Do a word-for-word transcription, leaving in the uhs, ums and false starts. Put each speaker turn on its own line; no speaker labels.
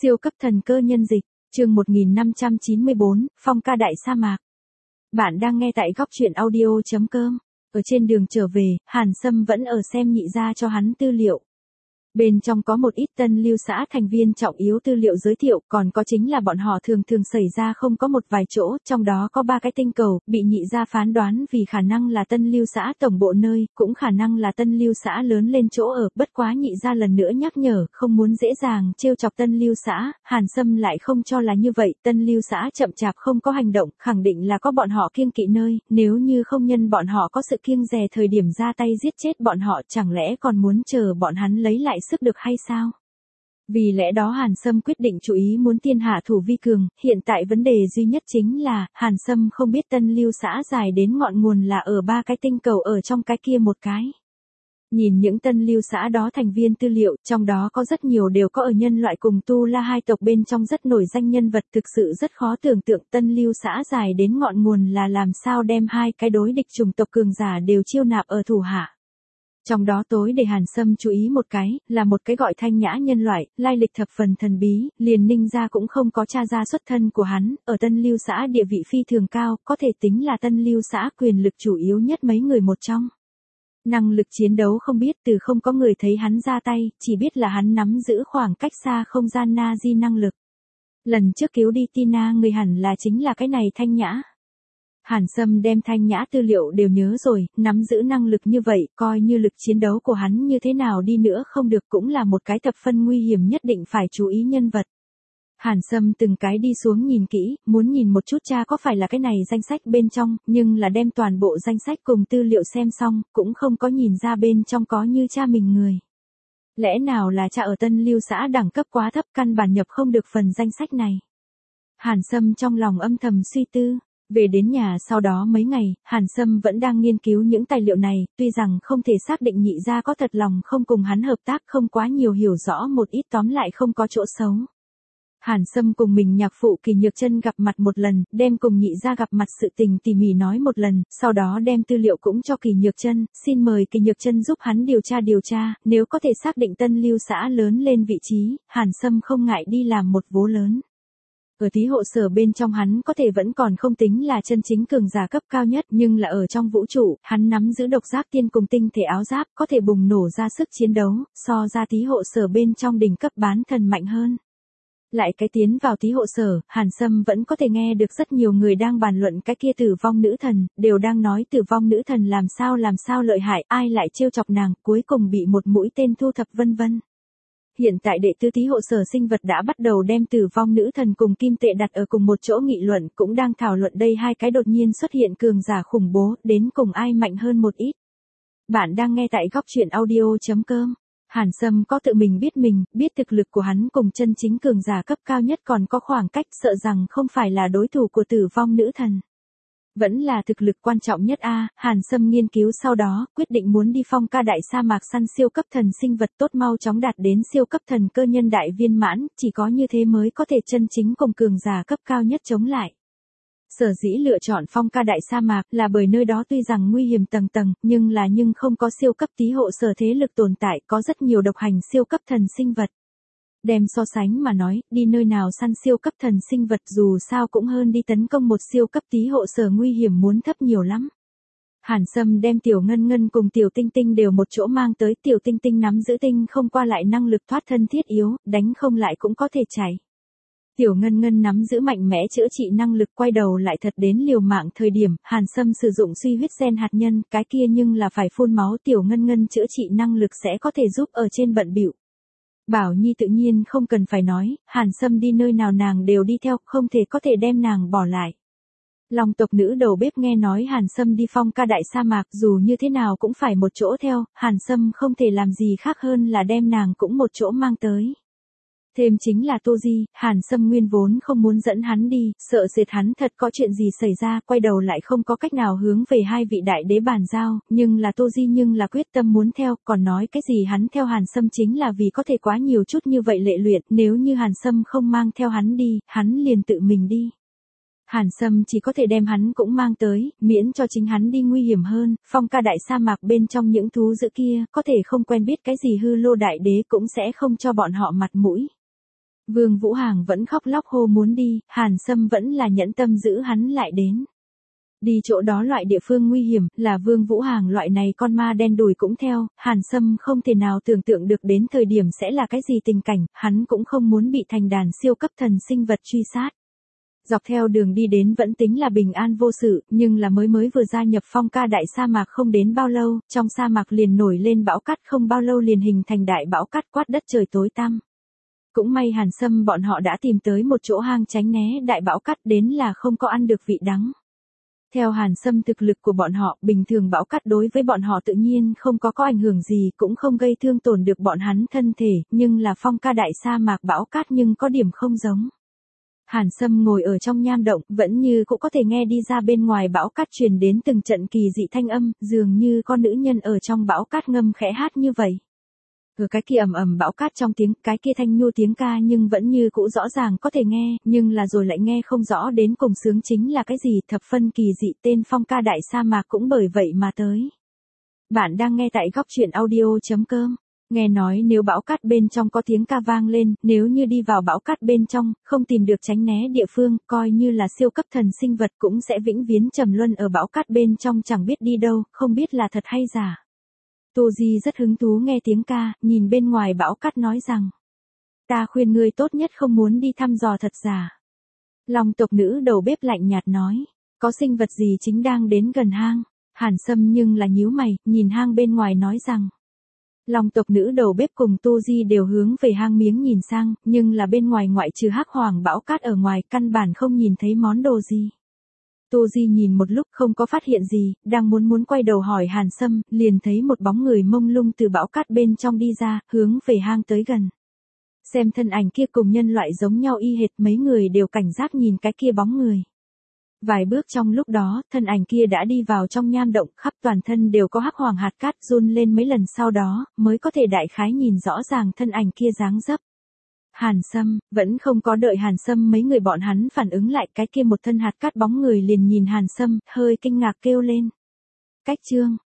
Siêu cấp thần cơ nhân dịch, chương một nghìn năm trăm chín mươi bốn, Phong ca đại sa mạc. Bạn đang nghe tại góc truyện audio chấm com. Ở trên đường trở về, Hàn Sâm vẫn ở xem nhị gia cho hắn tư liệu. Bên trong có một ít tân lưu xã thành viên trọng yếu tư liệu giới thiệu, còn có chính là bọn họ thường thường xảy ra không có một vài chỗ, trong đó có ba cái tinh cầu, bị nhị gia phán đoán vì khả năng là tân lưu xã tổng bộ nơi, cũng khả năng là tân lưu xã lớn lên chỗ ở, bất quá nhị gia lần nữa nhắc nhở, không muốn dễ dàng trêu chọc tân lưu xã, Hàn Sâm lại không cho là như vậy, tân lưu xã chậm chạp không có hành động, khẳng định là có bọn họ kiêng kỵ nơi, nếu như không nhân bọn họ có sự kiêng dè thời điểm ra tay giết chết bọn họ, chẳng lẽ còn muốn chờ bọn hắn lấy lại sức được hay sao? Vì lẽ đó Hàn Sâm quyết định chú ý muốn tiên hạ thủ vi cường, hiện tại vấn đề duy nhất chính là, Hàn Sâm không biết tân lưu xã dài đến ngọn nguồn là ở ba cái tinh cầu ở trong cái kia một cái. Nhìn những tân lưu xã đó thành viên tư liệu, trong đó có rất nhiều đều có ở nhân loại cùng Tu La hai tộc bên trong rất nổi danh nhân vật, thực sự rất khó tưởng tượng tân lưu xã dài đến ngọn nguồn là làm sao đem hai cái đối địch chủng tộc cường giả đều chiêu nạp ở thủ hạ. Trong đó tối để Hàn Sâm chú ý một cái, là một cái gọi Thanh Nhã nhân loại, lai lịch thập phần thần bí, liền Ninh gia cũng không có tra ra xuất thân của hắn, ở tân lưu xã địa vị phi thường cao, có thể tính là tân lưu xã quyền lực chủ yếu nhất mấy người một trong. Năng lực chiến đấu không biết, từ không có người thấy hắn ra tay, chỉ biết là hắn nắm giữ khoảng cách xa không gian na di năng lực. Lần trước cứu đi Tina người hẳn là chính là cái này Thanh Nhã. Hàn Sâm đem Thanh Nhã tư liệu đều nhớ rồi, nắm giữ năng lực như vậy, coi như lực chiến đấu của hắn như thế nào đi nữa không được cũng là một cái thập phân nguy hiểm nhất định phải chú ý nhân vật. Hàn Sâm từng cái đi xuống nhìn kỹ, muốn nhìn một chút cha có phải là cái này danh sách bên trong, nhưng là đem toàn bộ danh sách cùng tư liệu xem xong, cũng không có nhìn ra bên trong có như cha mình người. Lẽ nào là cha ở tân lưu xã đẳng cấp quá thấp căn bản nhập không được phần danh sách này. Hàn Sâm trong lòng âm thầm suy tư. Về đến nhà sau đó mấy ngày, Hàn Sâm vẫn đang nghiên cứu những tài liệu này, tuy rằng không thể xác định nhị gia có thật lòng không cùng hắn hợp tác không quá nhiều hiểu rõ một ít tóm lại không có chỗ xấu. Hàn Sâm cùng mình nhạc phụ Kỳ Nhược Chân gặp mặt một lần, đem cùng nhị gia gặp mặt sự tình tỉ mỉ nói một lần, sau đó đem tư liệu cũng cho Kỳ Nhược Chân, xin mời Kỳ Nhược Chân giúp hắn điều tra điều tra, nếu có thể xác định tân lưu xã lớn lên vị trí, Hàn Sâm không ngại đi làm một vố lớn. Ở tí hộ sở bên trong hắn có thể vẫn còn không tính là chân chính cường giả cấp cao nhất, nhưng là ở trong vũ trụ, hắn nắm giữ độc giác tiên cùng tinh thể áo giáp, có thể bùng nổ ra sức chiến đấu, so ra tí hộ sở bên trong đỉnh cấp bán thần mạnh hơn. Lại cái tiến vào tí hộ sở, Hàn Sâm vẫn có thể nghe được rất nhiều người đang bàn luận cái kia tử vong nữ thần, đều đang nói tử vong nữ thần làm sao làm sao lợi hại, ai lại trêu chọc nàng, cuối cùng bị một mũi tên thu thập vân vân. Hiện tại đệ tứ tí hộ sở sinh vật đã bắt đầu đem tử vong nữ thần cùng kim tệ đặt ở cùng một chỗ nghị luận, cũng đang thảo luận đây hai cái đột nhiên xuất hiện cường giả khủng bố, đến cùng ai mạnh hơn một ít. Bạn đang nghe tại góc truyện audio chấm com. Hàn Sâm có tự mình biết mình, biết thực lực của hắn cùng chân chính cường giả cấp cao nhất còn có khoảng cách, sợ rằng không phải là đối thủ của tử vong nữ thần. Vẫn là thực lực quan trọng nhất a. Hàn Sâm nghiên cứu sau đó, quyết định muốn đi Phong ca đại sa mạc săn siêu cấp thần sinh vật tốt mau chóng đạt đến siêu cấp thần cơ nhân đại viên mãn, chỉ có như thế mới có thể chân chính cùng cường giả cấp cao nhất chống lại. Sở dĩ lựa chọn Phong ca đại sa mạc là bởi nơi đó tuy rằng nguy hiểm tầng tầng, nhưng là nhưng không có siêu cấp tí hộ sở thế lực tồn tại, có rất nhiều độc hành siêu cấp thần sinh vật. Đem so sánh mà nói, đi nơi nào săn siêu cấp thần sinh vật dù sao cũng hơn đi tấn công một siêu cấp tí hộ sở nguy hiểm muốn thấp nhiều lắm. Hàn Sâm đem Tiểu Ngân Ngân cùng Tiểu Tinh Tinh đều một chỗ mang tới, Tiểu Tinh Tinh nắm giữ tinh không qua lại năng lực thoát thân thiết yếu, đánh không lại cũng có thể chạy. Tiểu Ngân Ngân nắm giữ mạnh mẽ chữa trị năng lực quay đầu lại thật đến liều mạng thời điểm, Hàn Sâm sử dụng suy huyết gen hạt nhân, cái kia nhưng là phải phun máu, Tiểu Ngân Ngân chữa trị năng lực sẽ có thể giúp ở trên bận bịu. Bảo Nhi tự nhiên không cần phải nói, Hàn Sâm đi nơi nào nàng đều đi theo, không thể có thể đem nàng bỏ lại. Long tộc nữ đầu bếp nghe nói Hàn Sâm đi Phong ca đại sa mạc, dù như thế nào cũng phải một chỗ theo, Hàn Sâm không thể làm gì khác hơn là đem nàng cũng một chỗ mang tới. Thêm chính là Tô Di, Hàn Sâm nguyên vốn không muốn dẫn hắn đi, sợ diệt hắn thật có chuyện gì xảy ra, quay đầu lại không có cách nào hướng về hai vị đại đế bàn giao, nhưng là Tô Di nhưng là quyết tâm muốn theo, còn nói cái gì hắn theo Hàn Sâm chính là vì có thể quá nhiều chút như vậy lệ luyện, nếu như Hàn Sâm không mang theo hắn đi, hắn liền tự mình đi. Hàn Sâm chỉ có thể đem hắn cũng mang tới, miễn cho chính hắn đi nguy hiểm hơn, Phong ca đại sa mạc bên trong những thú dữ kia, có thể không quen biết cái gì hư lô đại đế cũng sẽ không cho bọn họ mặt mũi. Vương Vũ Hàng vẫn khóc lóc hô muốn đi, Hàn Sâm vẫn là nhẫn tâm giữ hắn lại đến. Đi chỗ đó loại địa phương nguy hiểm, là Vương Vũ Hàng loại này con ma đen đùi cũng theo, Hàn Sâm không thể nào tưởng tượng được đến thời điểm sẽ là cái gì tình cảnh, hắn cũng không muốn bị thành đàn siêu cấp thần sinh vật truy sát. Dọc theo đường đi đến vẫn tính là bình an vô sự, nhưng là mới mới vừa gia nhập Phong Ca đại sa mạc không đến bao lâu, trong sa mạc liền nổi lên bão cát, không bao lâu liền hình thành đại bão cát quát đất trời tối tăm. Cũng may Hàn Sâm bọn họ đã tìm tới một chỗ hang tránh né đại bão cát, đến là không có ăn được vị đắng. Theo Hàn Sâm thực lực của bọn họ, bình thường bão cát đối với bọn họ tự nhiên không có có ảnh hưởng gì, cũng không gây thương tổn được bọn hắn thân thể, nhưng là Phong Ca đại sa mạc bão cát nhưng có điểm không giống. Hàn Sâm ngồi ở trong nham động, vẫn như cũng có thể nghe đi ra bên ngoài bão cát truyền đến từng trận kỳ dị thanh âm, dường như con nữ nhân ở trong bão cát ngâm khẽ hát như vậy. Ở cái kia ầm ầm bão cát trong tiếng, cái kia thanh nhu tiếng ca nhưng vẫn như cũ rõ ràng có thể nghe, nhưng là rồi lại nghe không rõ đến cùng sướng chính là cái gì, thập phân kỳ dị, tên Phong Ca đại sa mạc cũng bởi vậy mà tới. Bạn đang nghe tại góc truyện audio chấm com. Nghe nói nếu bão cát bên trong có tiếng ca vang lên, nếu như đi vào bão cát bên trong, không tìm được tránh né địa phương, coi như là siêu cấp thần sinh vật cũng sẽ vĩnh viễn trầm luân ở bão cát bên trong chẳng biết đi đâu, không biết là thật hay giả. Tô Di rất hứng thú nghe tiếng ca, nhìn bên ngoài bão cát nói rằng. Ta khuyên ngươi tốt nhất không muốn đi thăm dò thật giả. Long tộc nữ đầu bếp lạnh nhạt nói, có sinh vật gì chính đang đến gần hang. Hàn Sâm nhưng là nhíu mày, nhìn hang bên ngoài nói rằng. Long tộc nữ đầu bếp cùng Tô Di đều hướng về hang miếng nhìn sang, nhưng là bên ngoài ngoại trừ hắc hoàng bão cát ở ngoài căn bản không nhìn thấy món đồ gì. Tô Di nhìn một lúc không có phát hiện gì, đang muốn muốn quay đầu hỏi Hàn Sâm, liền thấy một bóng người mông lung từ bão cát bên trong đi ra, hướng về hang tới gần. Xem thân ảnh kia cùng nhân loại giống nhau y hệt, mấy người đều cảnh giác nhìn cái kia bóng người. Vài bước trong lúc đó, thân ảnh kia đã đi vào trong nham động, khắp toàn thân đều có hắc hoàng hạt cát, run lên mấy lần sau đó, mới có thể đại khái nhìn rõ ràng thân ảnh kia dáng dấp. Hàn Sâm, vẫn không có đợi Hàn Sâm mấy người bọn hắn phản ứng lại, cái kia một thân hạt cát bóng người liền nhìn Hàn Sâm, hơi kinh ngạc kêu lên. Cách chương,